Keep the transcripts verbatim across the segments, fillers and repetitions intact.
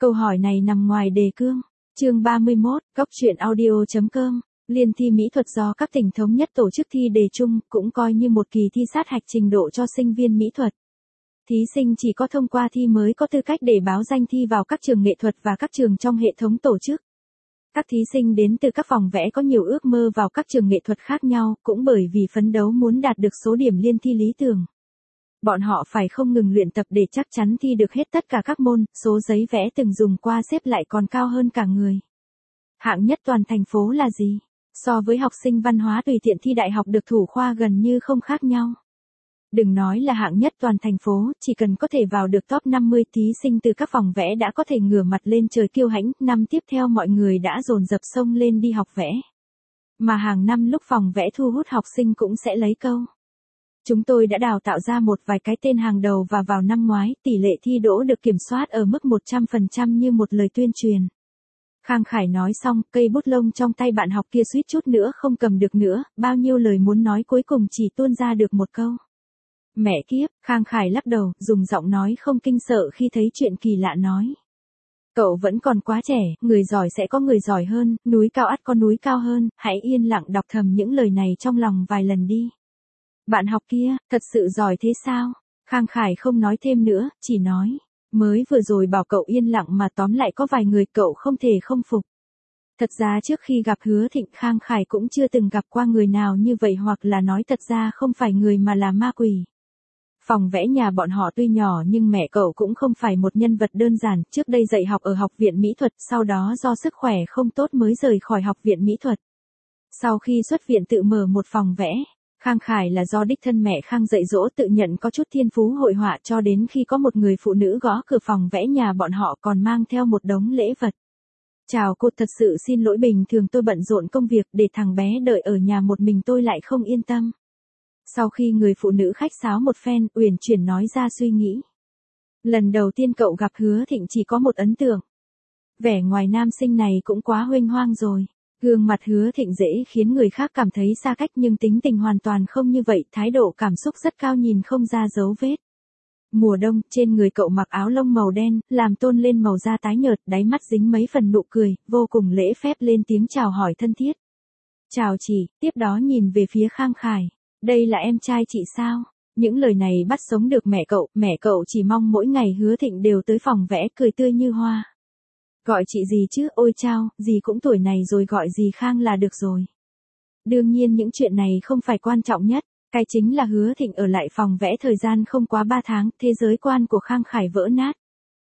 Câu hỏi này nằm ngoài đề cương. Chương ba mươi mốt, góc truyện audio chấm com. Liên thi mỹ thuật do các tỉnh thống nhất tổ chức thi đề chung, cũng coi như một kỳ thi sát hạch trình độ cho sinh viên mỹ thuật. Thí sinh chỉ có thông qua thi mới có tư cách để báo danh thi vào các trường nghệ thuật và các trường trong hệ thống tổ chức. Các thí sinh đến từ các phòng vẽ có nhiều ước mơ vào các trường nghệ thuật khác nhau, cũng bởi vì phấn đấu muốn đạt được số điểm liên thi lý tưởng. Bọn họ phải không ngừng luyện tập để chắc chắn thi được hết tất cả các môn, số giấy vẽ từng dùng qua xếp lại còn cao hơn cả người. Hạng nhất toàn thành phố là gì? So với học sinh văn hóa tùy tiện thi đại học được thủ khoa gần như không khác nhau. Đừng nói là hạng nhất toàn thành phố, chỉ cần có thể vào được top năm mươi thí sinh từ các phòng vẽ đã có thể ngửa mặt lên trời kiêu hãnh, năm tiếp theo mọi người đã dồn dập xông lên đi học vẽ. Mà hàng năm lúc phòng vẽ thu hút học sinh cũng sẽ lấy câu. Chúng tôi đã đào tạo ra một vài cái tên hàng đầu và vào năm ngoái, tỷ lệ thi đỗ được kiểm soát ở mức một trăm phần trăm như một lời tuyên truyền. Khang Khải nói xong, cây bút lông trong tay bạn học kia suýt chút nữa không cầm được nữa, bao nhiêu lời muốn nói cuối cùng chỉ tuôn ra được một câu. Mẹ kiếp, Khang Khải lắc đầu, dùng giọng nói không kinh sợ khi thấy chuyện kỳ lạ nói. Cậu vẫn còn quá trẻ, người giỏi sẽ có người giỏi hơn, núi cao ắt có núi cao hơn, hãy yên lặng đọc thầm những lời này trong lòng vài lần đi. Bạn học kia, thật sự giỏi thế sao? Khang Khải không nói thêm nữa, chỉ nói. Mới vừa rồi bảo cậu yên lặng mà tóm lại có vài người cậu không thể không phục. Thật ra trước khi gặp Hứa Thịnh, Khang Khải cũng chưa từng gặp qua người nào như vậy, hoặc là nói thật ra không phải người mà là ma quỷ. Phòng vẽ nhà bọn họ tuy nhỏ nhưng mẹ cậu cũng không phải một nhân vật đơn giản, trước đây dạy học ở học viện mỹ thuật, sau đó do sức khỏe không tốt mới rời khỏi học viện mỹ thuật. Sau khi xuất viện tự mở một phòng vẽ. Khang Khải là do đích thân mẹ Khang dạy dỗ, tự nhận có chút thiên phú hội họa, cho đến khi có một người phụ nữ gõ cửa phòng vẽ nhà bọn họ còn mang theo một đống lễ vật. Chào cô, thật sự xin lỗi, bình thường tôi bận rộn công việc, để thằng bé đợi ở nhà một mình tôi lại không yên tâm. Sau khi người phụ nữ khách sáo một phen, uyển chuyển nói ra suy nghĩ. Lần đầu tiên cậu gặp Hứa Thịnh chỉ có một ấn tượng. Vẻ ngoài nam sinh này cũng quá huênh hoang rồi. Gương mặt Hứa Thịnh dễ khiến người khác cảm thấy xa cách, nhưng tính tình hoàn toàn không như vậy, thái độ cảm xúc rất cao, nhìn không ra dấu vết. Mùa đông, trên người cậu mặc áo lông màu đen, làm tôn lên màu da tái nhợt, đáy mắt dính mấy phần nụ cười, vô cùng lễ phép lên tiếng chào hỏi thân thiết. Chào chị, tiếp đó nhìn về phía Khang Khải. Đây là em trai chị sao? Những lời này bắt sống được mẹ cậu, mẹ cậu chỉ mong mỗi ngày Hứa Thịnh đều tới phòng vẽ cười tươi như hoa. Gọi chị gì chứ, ôi chao, dì cũng tuổi này rồi, gọi dì Khang là được rồi. Đương nhiên những chuyện này không phải quan trọng nhất, cái chính là Hứa Thịnh ở lại phòng vẽ thời gian không quá ba tháng, thế giới quan của Khang Khải vỡ nát.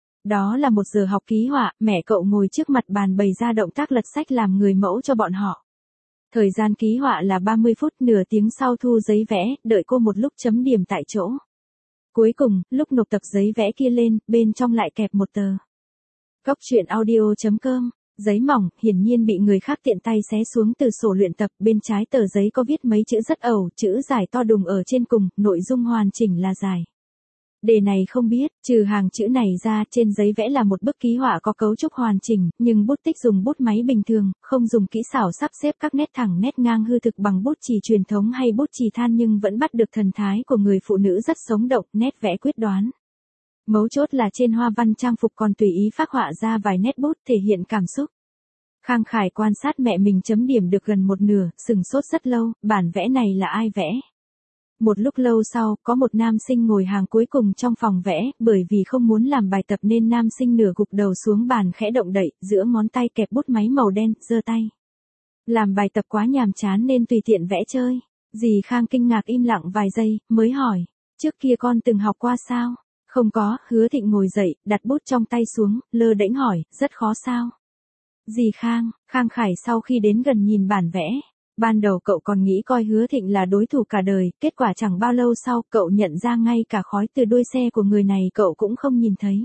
Đó là một giờ học ký họa, mẹ cậu ngồi trước mặt bàn bày ra động tác lật sách làm người mẫu cho bọn họ. Thời gian ký họa là ba mươi phút, nửa tiếng sau thu giấy vẽ, đợi cô một lúc chấm điểm tại chỗ. Cuối cùng, lúc nộp tập giấy vẽ kia lên, bên trong lại kẹp một tờ. Góc truyện audio chấm com, giấy mỏng, hiển nhiên bị người khác tiện tay xé xuống từ sổ luyện tập, bên trái tờ giấy có viết mấy chữ rất ẩu, chữ dài to đùng ở trên cùng, nội dung hoàn chỉnh là dài. Đề này không biết, trừ hàng chữ này ra, trên giấy vẽ là một bức ký họa có cấu trúc hoàn chỉnh, nhưng bút tích dùng bút máy bình thường, không dùng kỹ xảo sắp xếp các nét thẳng nét ngang hư thực bằng bút chì truyền thống hay bút chì than, nhưng vẫn bắt được thần thái của người phụ nữ rất sống động, nét vẽ quyết đoán. Mấu chốt là trên hoa văn trang phục còn tùy ý phác họa ra vài nét bút thể hiện cảm xúc. Khang Khải quan sát mẹ mình chấm điểm được gần một nửa, sừng sốt rất lâu, bản vẽ này là ai vẽ? Một lúc lâu sau, có một nam sinh ngồi hàng cuối cùng trong phòng vẽ, bởi vì không muốn làm bài tập nên nam sinh nửa gục đầu xuống bàn khẽ động đậy, giữa ngón tay kẹp bút máy màu đen, giơ tay. Làm bài tập quá nhàm chán nên tùy tiện vẽ chơi. Dì Khang kinh ngạc im lặng vài giây, mới hỏi, trước kia con từng học qua sao? Không có. Hứa Thịnh ngồi dậy, đặt bút trong tay xuống, lơ đễnh hỏi, rất khó sao? Dì Khang, Khang Khải sau khi đến gần nhìn bản vẽ. Ban đầu cậu còn nghĩ coi Hứa Thịnh là đối thủ cả đời, kết quả chẳng bao lâu sau, cậu nhận ra ngay cả khói từ đuôi xe của người này cậu cũng không nhìn thấy.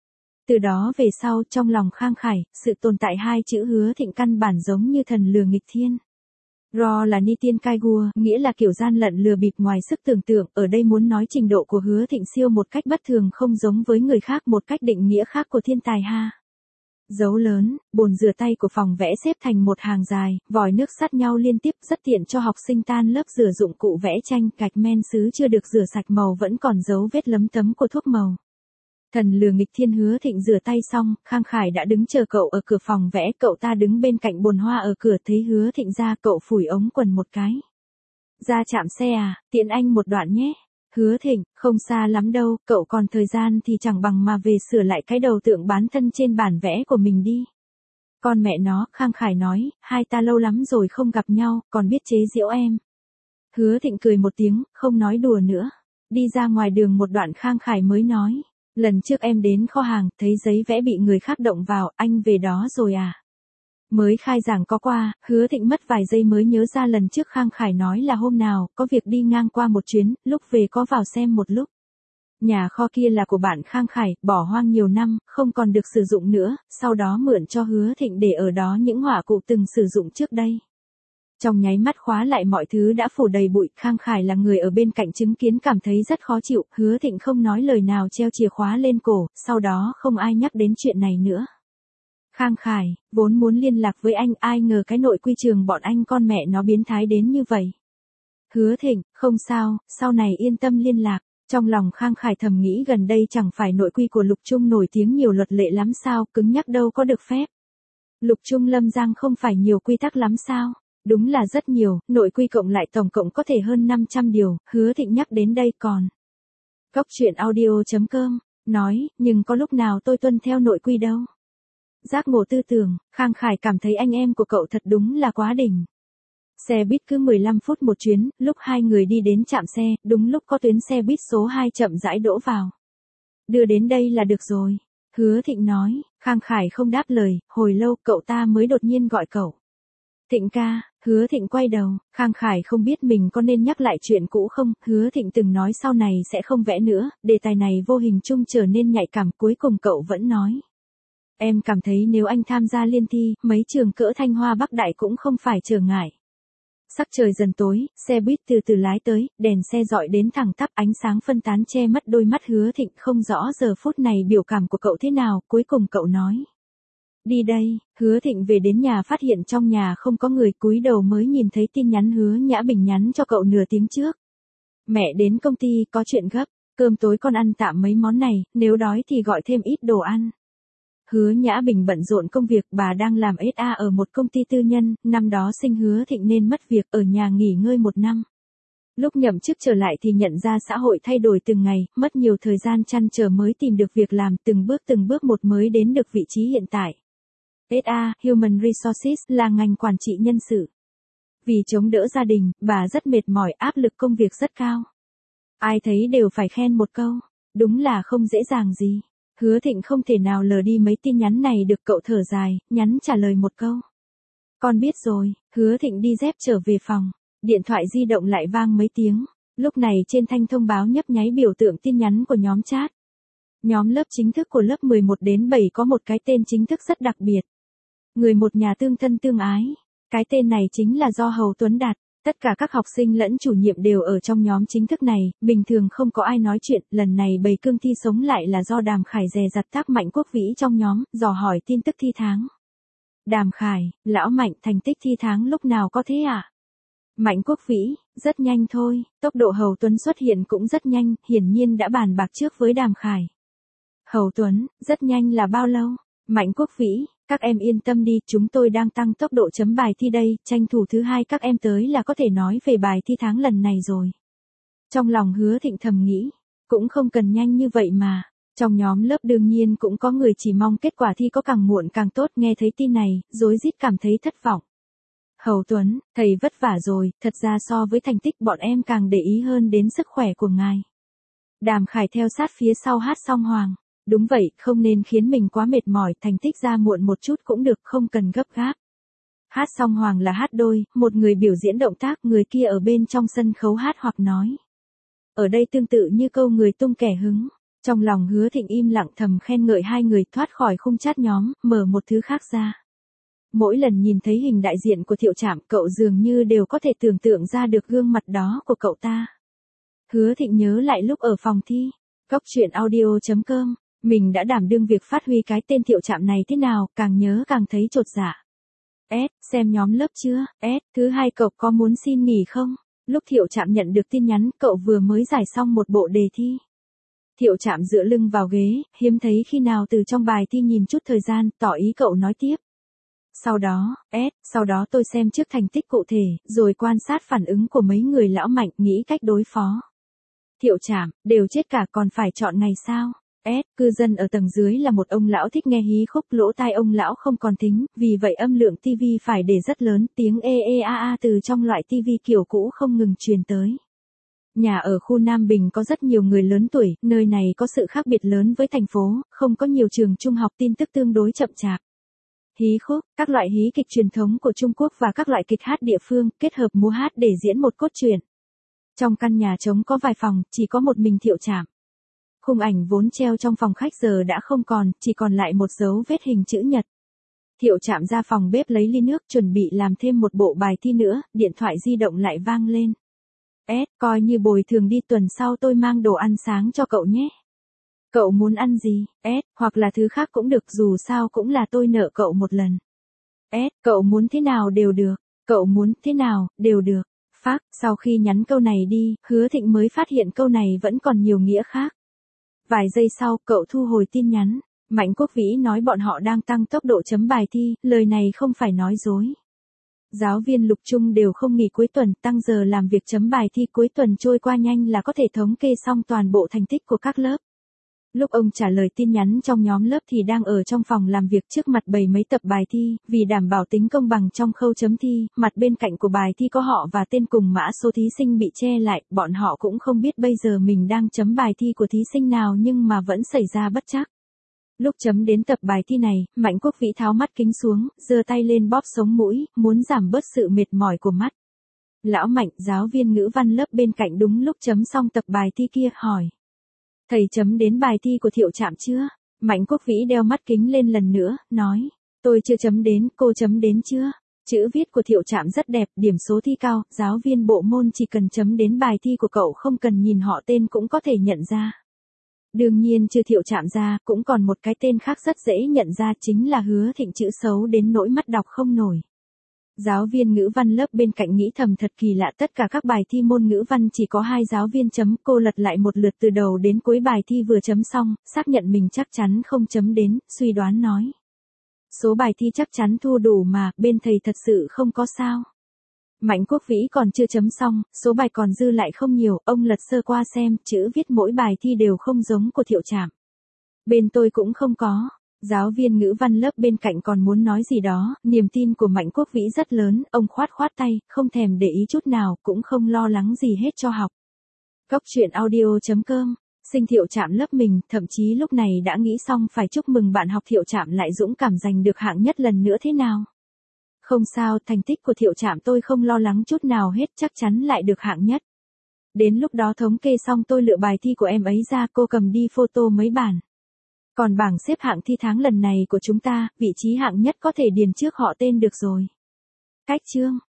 Từ đó về sau, trong lòng Khang Khải, sự tồn tại hai chữ Hứa Thịnh căn bản giống như thần lừa nghịch thiên. Ro là ni tiên cai gua, nghĩa là kiểu gian lận lừa bịp ngoài sức tưởng tượng, ở đây muốn nói trình độ của Hứa Thịnh siêu một cách bất thường, không giống với người khác, một cách định nghĩa khác của thiên tài ha. Dấu lớn, bồn rửa tay của phòng vẽ xếp thành một hàng dài, vòi nước sát nhau liên tiếp, rất tiện cho học sinh tan lớp rửa dụng cụ vẽ tranh, gạch men sứ chưa được rửa sạch màu vẫn còn dấu vết lấm tấm của thuốc màu. Thần lừa nghịch thiên Hứa Thịnh rửa tay xong, Khang Khải đã đứng chờ cậu ở cửa phòng vẽ, cậu ta đứng bên cạnh bồn hoa ở cửa, thấy Hứa Thịnh ra, cậu phủi ống quần một cái. Ra trạm xe à, tiện anh một đoạn nhé. Hứa Thịnh, không xa lắm đâu, cậu còn thời gian thì chẳng bằng mà về sửa lại cái đầu tượng bán thân trên bản vẽ của mình đi. Con mẹ nó, Khang Khải nói, hai ta lâu lắm rồi không gặp nhau, còn biết chế giễu em. Hứa Thịnh cười một tiếng, không nói đùa nữa. Đi ra ngoài đường một đoạn Khang Khải mới nói, lần trước em đến kho hàng, thấy giấy vẽ bị người khác động vào, anh về đó rồi à? Mới khai giảng có qua, Hứa Thịnh mất vài giây mới nhớ ra lần trước Khang Khải nói là hôm nào, có việc đi ngang qua một chuyến, lúc về có vào xem một lúc. Nhà kho kia là của bạn Khang Khải, bỏ hoang nhiều năm, không còn được sử dụng nữa, sau đó mượn cho Hứa Thịnh để ở đó những họa cụ từng sử dụng trước đây. Trong nháy mắt khóa lại mọi thứ đã phủ đầy bụi, Khang Khải là người ở bên cạnh chứng kiến cảm thấy rất khó chịu, Hứa Thịnh không nói lời nào treo chìa khóa lên cổ, sau đó không ai nhắc đến chuyện này nữa. Khang Khải, vốn muốn liên lạc với anh, ai ngờ cái nội quy trường bọn anh con mẹ nó biến thái đến như vậy. Hứa Thịnh, không sao, sau này yên tâm liên lạc. Trong lòng Khang Khải thầm nghĩ gần đây chẳng phải nội quy của Lục Trung nổi tiếng nhiều luật lệ lắm sao, cứng nhắc đâu có được phép. Lục Trung Lâm Giang không phải nhiều quy tắc lắm sao? Đúng là rất nhiều, nội quy cộng lại tổng cộng có thể hơn năm trăm điều, Hứa Thịnh nhắc đến đây còn. Cóc truyện audio chấm com, nói, nhưng có lúc nào tôi tuân theo nội quy đâu. Giác ngộ tư tưởng, Khang Khải cảm thấy anh em của cậu thật đúng là quá đỉnh. Xe buýt cứ mười lăm phút một chuyến, lúc hai người đi đến trạm xe, đúng lúc có tuyến xe buýt số hai chậm rãi đỗ vào. Đưa đến đây là được rồi. Hứa Thịnh nói, Khang Khải không đáp lời, hồi lâu cậu ta mới đột nhiên gọi cậu. Thịnh ca, Hứa Thịnh quay đầu, Khang Khải không biết mình có nên nhắc lại chuyện cũ không, Hứa Thịnh từng nói sau này sẽ không vẽ nữa, đề tài này vô hình chung trở nên nhạy cảm, cuối cùng cậu vẫn nói. Em cảm thấy nếu anh tham gia liên thi, mấy trường cỡ Thanh Hoa Bắc Đại cũng không phải trở ngại. Sắc trời dần tối, xe buýt từ từ lái tới, đèn xe dọi đến thẳng tắp, ánh sáng phân tán che mất đôi mắt Hứa Thịnh, không rõ giờ phút này biểu cảm của cậu thế nào, cuối cùng cậu nói. Đi đây, Hứa Thịnh về đến nhà phát hiện trong nhà không có người, cúi đầu mới nhìn thấy tin nhắn Hứa Nhã Bình nhắn cho cậu nửa tiếng trước. Mẹ đến công ty, có chuyện gấp, cơm tối con ăn tạm mấy món này, nếu đói thì gọi thêm ít đồ ăn. Hứa Nhã Bình bận rộn công việc, bà đang làm ét a ở một công ty tư nhân, năm đó sinh Hứa Thịnh nên mất việc, ở nhà nghỉ ngơi một năm. Lúc nhậm chức trở lại thì nhận ra xã hội thay đổi từng ngày, mất nhiều thời gian chăn trở mới tìm được việc làm, từng bước từng bước một mới đến được vị trí hiện tại. ét a, Human Resources, là ngành quản trị nhân sự. Vì chống đỡ gia đình, bà rất mệt mỏi, áp lực công việc rất cao. Ai thấy đều phải khen một câu, đúng là không dễ dàng gì. Hứa Thịnh không thể nào lờ đi mấy tin nhắn này được, cậu thở dài, nhắn trả lời một câu. Con biết rồi. Hứa Thịnh đi dép trở về phòng, điện thoại di động lại vang mấy tiếng, lúc này trên thanh thông báo nhấp nháy biểu tượng tin nhắn của nhóm chat. Nhóm lớp chính thức của lớp mười một đến bảy có một cái tên chính thức rất đặc biệt. Người một nhà tương thân tương ái. Cái tên này chính là do Hầu Tuấn đặt. Tất cả các học sinh lẫn chủ nhiệm đều ở trong nhóm chính thức này, bình thường không có ai nói chuyện, lần này bầy cương thi sống lại là do Đàm Khải dè dặt tác Mạnh Quốc Vĩ trong nhóm, dò hỏi tin tức thi tháng. Đàm Khải, lão Mạnh, thành tích thi tháng lúc nào có thế ạ? À? Mạnh Quốc Vĩ, rất nhanh thôi, tốc độ Hầu Tuấn xuất hiện cũng rất nhanh, hiển nhiên đã bàn bạc trước với Đàm Khải. Hầu Tuấn, rất nhanh là bao lâu? Mạnh Quốc Vĩ, các em yên tâm đi, chúng tôi đang tăng tốc độ chấm bài thi đây, tranh thủ thứ hai các em tới là có thể nói về bài thi tháng lần này rồi. Trong lòng Hứa Thịnh thầm nghĩ, cũng không cần nhanh như vậy mà. Trong nhóm lớp đương nhiên cũng có người chỉ mong kết quả thi có càng muộn càng tốt, nghe thấy tin này, rối rít cảm thấy thất vọng. Hầu Tuấn, thầy vất vả rồi, thật ra so với thành tích bọn em càng để ý hơn đến sức khỏe của ngài. Đàm Khải theo sát phía sau Hát Song Hoàng. Đúng vậy, không nên khiến mình quá mệt mỏi, thành tích ra muộn một chút cũng được, không cần gấp gáp. Hát Song Hoàng là hát đôi, một người biểu diễn động tác, người kia ở bên trong sân khấu hát hoặc nói. Ở đây tương tự như câu người tung kẻ hứng. Trong lòng Hứa Thịnh im lặng thầm khen ngợi hai người, thoát khỏi khung chat nhóm, mở một thứ khác ra. Mỗi lần nhìn thấy hình đại diện của Thiệu Trạm, cậu dường như đều có thể tưởng tượng ra được gương mặt đó của cậu ta. Hứa Thịnh nhớ lại lúc ở phòng thi. Cóc truyện audio chấm com, mình đã đảm đương việc phát huy cái tên Thiệu Trạm này thế nào, càng nhớ càng thấy chột dạ. S, xem nhóm lớp chưa? S, thứ hai cậu có muốn xin nghỉ không? Lúc Thiệu Trạm nhận được tin nhắn, cậu vừa mới giải xong một bộ đề thi. Thiệu Trạm dựa lưng vào ghế, hiếm thấy khi nào từ trong bài thi nhìn chút thời gian, tỏ ý cậu nói tiếp. Sau đó, S, sau đó tôi xem trước thành tích cụ thể, rồi quan sát phản ứng của mấy người lão Mạnh, nghĩ cách đối phó. Thiệu Trạm, đều chết cả còn phải chọn ngày sao? S, cư dân ở tầng dưới là một ông lão thích nghe hí khúc, lỗ tai ông lão không còn thính, vì vậy âm lượng tivi phải để rất lớn, tiếng e e a a từ trong loại tivi kiểu cũ không ngừng truyền tới. Nhà ở khu Nam Bình có rất nhiều người lớn tuổi, nơi này có sự khác biệt lớn với thành phố, không có nhiều trường trung học, tin tức tương đối chậm chạp. Hí khúc, các loại hí kịch truyền thống của Trung Quốc và các loại kịch hát địa phương, kết hợp múa hát để diễn một cốt truyện. Trong căn nhà trống có vài phòng, chỉ có một mình Thiệu Trạm. Khung ảnh vốn treo trong phòng khách giờ đã không còn, chỉ còn lại một dấu vết hình chữ nhật. Thiệu Trạm ra phòng bếp lấy ly nước, chuẩn bị làm thêm một bộ bài thi nữa, điện thoại di động lại vang lên. S, coi như bồi thường đi, tuần sau tôi mang đồ ăn sáng cho cậu nhé. Cậu muốn ăn gì? S, hoặc là thứ khác cũng được, dù sao cũng là tôi nợ cậu một lần. S, cậu muốn thế nào đều được. Cậu muốn thế nào, đều được. Phác, sau khi nhắn câu này đi, Hứa Thịnh mới phát hiện câu này vẫn còn nhiều nghĩa khác. Vài giây sau, cậu thu hồi tin nhắn. Mạnh Quốc Vĩ nói bọn họ đang tăng tốc độ chấm bài thi, lời này không phải nói dối. Giáo viên lục trung đều không nghỉ cuối tuần, tăng giờ làm việc chấm bài thi, cuối tuần trôi qua nhanh là có thể thống kê xong toàn bộ thành tích của các lớp. Lúc ông trả lời tin nhắn trong nhóm lớp thì đang ở trong phòng làm việc, trước mặt bày mấy tập bài thi, vì đảm bảo tính công bằng trong khâu chấm thi, mặt bên cạnh của bài thi có họ và tên cùng mã số thí sinh bị che lại, bọn họ cũng không biết bây giờ mình đang chấm bài thi của thí sinh nào nhưng mà vẫn xảy ra bất trắc. Lúc chấm đến tập bài thi này, Mạnh Quốc Vĩ tháo mắt kính xuống, giơ tay lên bóp sống mũi, muốn giảm bớt sự mệt mỏi của mắt. Lão Mạnh, giáo viên ngữ văn lớp bên cạnh đúng lúc chấm xong tập bài thi kia, hỏi. Thầy chấm đến bài thi của Thiệu Trạm chưa? Mạnh Quốc Vĩ đeo mắt kính lên lần nữa, nói. Tôi chưa chấm đến, cô chấm đến chưa? Chữ viết của Thiệu Trạm rất đẹp, điểm số thi cao, giáo viên bộ môn chỉ cần chấm đến bài thi của cậu, không cần nhìn họ tên cũng có thể nhận ra. Đương nhiên chưa Thiệu Trạm ra, cũng còn một cái tên khác rất dễ nhận ra, chính là Hứa Thịnh, chữ xấu đến nỗi mắt đọc không nổi. Giáo viên ngữ văn lớp bên cạnh nghĩ thầm thật kỳ lạ, tất cả các bài thi môn ngữ văn chỉ có hai giáo viên chấm, cô lật lại một lượt từ đầu đến cuối bài thi vừa chấm xong, xác nhận mình chắc chắn không chấm đến, suy đoán nói. Số bài thi chắc chắn thu đủ mà, bên thầy thật sự không có sao. Mạnh Quốc Vĩ còn chưa chấm xong, số bài còn dư lại không nhiều, ông lật sơ qua xem, chữ viết mỗi bài thi đều không giống của Thiệu Trạm. Bên tôi cũng không có. Giáo viên ngữ văn lớp bên cạnh còn muốn nói gì đó, niềm tin của Mạnh Quốc Vĩ rất lớn, ông khoát khoát tay, không thèm để ý chút nào, cũng không lo lắng gì hết cho học. Góc truyện audio chấm com, sinh Thiệu Trạm lớp mình, thậm chí lúc này đã nghĩ xong phải chúc mừng bạn học Thiệu Trạm lại dũng cảm giành được hạng nhất lần nữa thế nào. Không sao, thành tích của Thiệu Trạm tôi không lo lắng chút nào hết, chắc chắn lại được hạng nhất. Đến lúc đó thống kê xong tôi lựa bài thi của em ấy ra, cô cầm đi photo mấy bản. Còn bảng xếp hạng thi tháng lần này của chúng ta, vị trí hạng nhất có thể điền trước họ tên được rồi. Cách chương